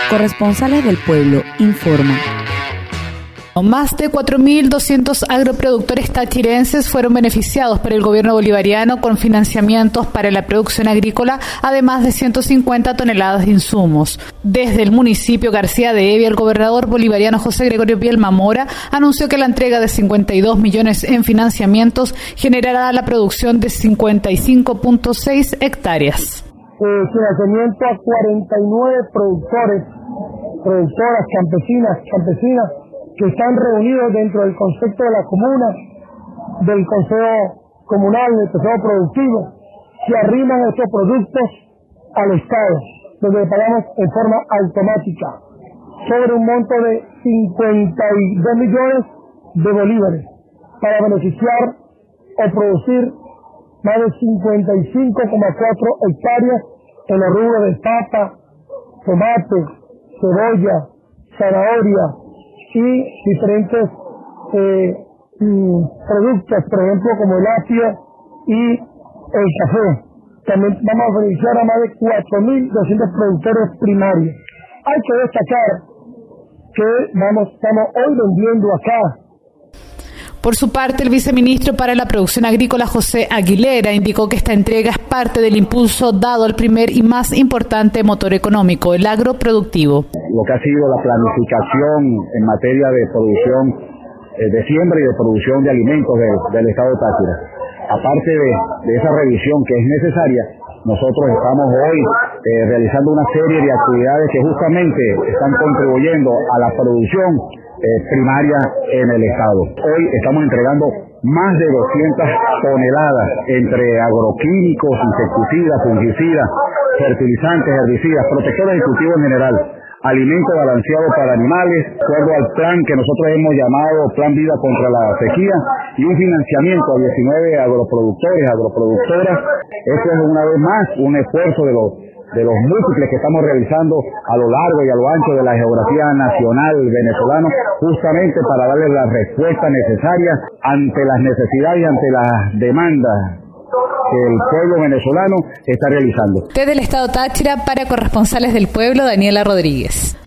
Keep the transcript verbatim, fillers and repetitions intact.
Corresponsales del Pueblo informan. Más de cuatro mil doscientos agroproductores tachirenses fueron beneficiados por el gobierno bolivariano con financiamientos para la producción agrícola, además de ciento cincuenta toneladas de insumos. Desde el municipio García de Evia, el gobernador bolivariano José Gregorio Bielma Mora anunció que la entrega de cincuenta y dos millones en financiamientos generará la producción de cincuenta y cinco punto seis hectáreas. Eh, financiamiento a cuarenta y nueve productores, productoras, campesinas, campesinas, que están reunidos dentro del concepto de la comuna, del consejo comunal, del consejo productivo, que arriman estos productos al Estado, donde le pagamos en forma automática, sobre un monto de cincuenta y dos millones de bolívares, para beneficiar o producir más de cincuenta y cinco coma cuatro hectáreas en los rubros de papa, tomate, cebolla, zanahoria, y diferentes eh, productos, por ejemplo, como el apio y el café. También vamos a beneficiar a más de cuatro mil doscientos productores primarios. Hay que destacar que vamos, estamos hoy vendiendo acá. Por su parte, el viceministro para la Producción Agrícola, José Aguilera, indicó que esta entrega es parte del impulso dado al primer y más importante motor económico, el agroproductivo. Lo que ha sido la planificación en materia de producción eh, de siembra y de producción de alimentos de, del Estado de Táchira. Aparte de, de esa revisión que es necesaria, nosotros estamos hoy eh, realizando una serie de actividades que justamente están contribuyendo a la producción eh, primaria en el Estado. Hoy estamos entregando más de doscientas toneladas entre agroquímicos, insecticidas, fungicidas, fertilizantes, herbicidas, protectores ejecutivos en general, alimento balanceado para animales, de acuerdo al plan que nosotros hemos llamado Plan Vida contra la Sequía, y un financiamiento a diecinueve agroproductores, agroproductoras. Esto es una vez más un esfuerzo de los de los múltiples que estamos realizando a lo largo y a lo ancho de la geografía nacional venezolana, justamente para darle la respuesta necesaria ante las necesidades y ante las demandas que el pueblo venezolano está realizando. Desde el Estado Táchira, para Corresponsales del Pueblo, Daniela Rodríguez.